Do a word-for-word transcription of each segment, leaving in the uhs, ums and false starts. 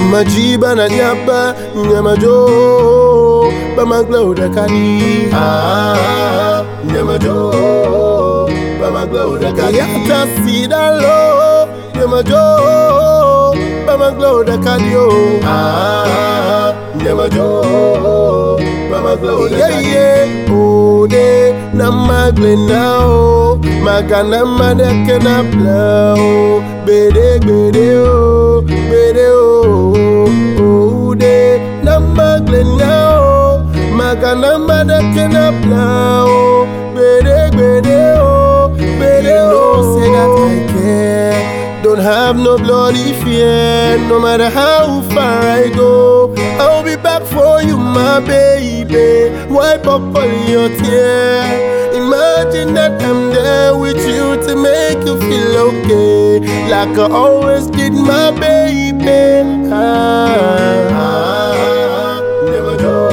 Majiba na nyaba, nyama jo, bama glow da kadi. Ah, nyama jo, bama glow da kadi. Yata sida lo, nyama jo, bama glow da kadi yo. Ah, nyama jo, bama glow da kadi. Yeah yeah, oh de, na magle now, magana madeke na blow, bede bede oh, bede oh. Magana madakena plao, bede bede oh, bede oh. Say that I care, don't have no bloody fear. No matter how far I go, I'll be back for you, my baby. Wipe up all your tears. Imagine that I'm there with you to make you feel okay, like I always did, my baby. Ah, ah, never do.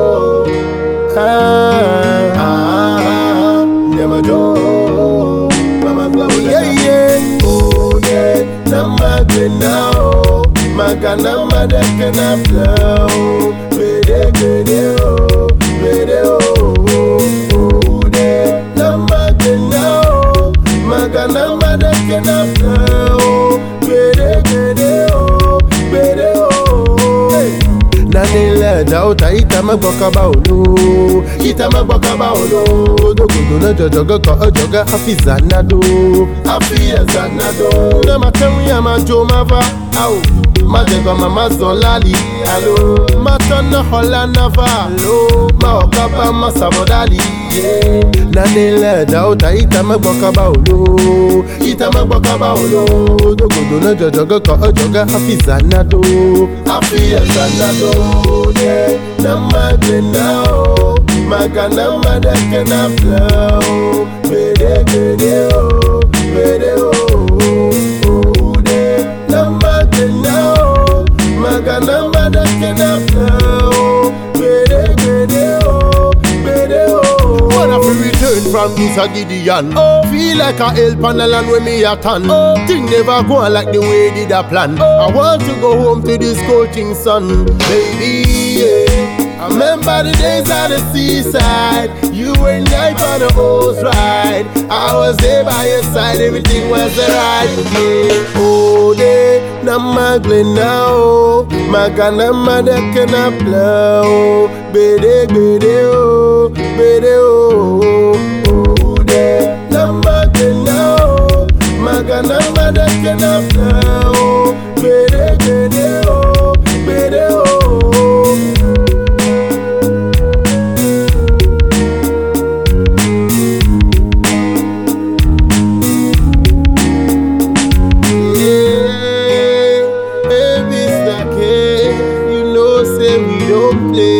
Ah, ah, never do. Mama glow, yeah, yeah. Oh, yeah. Nama gena, oh. Magana madakena flow. Bede, bede, oh. Bede, oh. Oh, yeah. Nama gena, oh. Magana madakena flow. Bede, bede, oh. Bede, oh. Hey. Nanile dauta ita magboka baolo, ita magboka baolo. Dogodo na jojoga ko ojoga afizanado, afizanado. Na matemi ya majo mava, au majego mama zolali, alo. Matona hola nava, alo. Ma okapa masabodali, yeah. Nanile dauta ita magboka baolo, ita magboka baolo. Dogodo na jojoga ko ojoga afizanado, afizanado. Yeah, nama gena oh, magana madakena flow, bede bede oh, bede oh, oh yeah, nama gena oh, magana madakena flow, bede bede oh, bede oh. When I free return from this a Gideon, oh, feel like a help on the land where me a tan. Oh, thing never go on like the way did I plan. Oh, I want to go home to this coaching sun, baby. Yeah. I remember the days at the seaside. You were night on the horse ride. I was there by your side, everything was alright. Yeah. Oh, de nama glena oh, magana madakena blow, bede bede oh, bede oh. Oh, de nama glena oh, magana madakena blow, bede bede oh, bede oh. Play.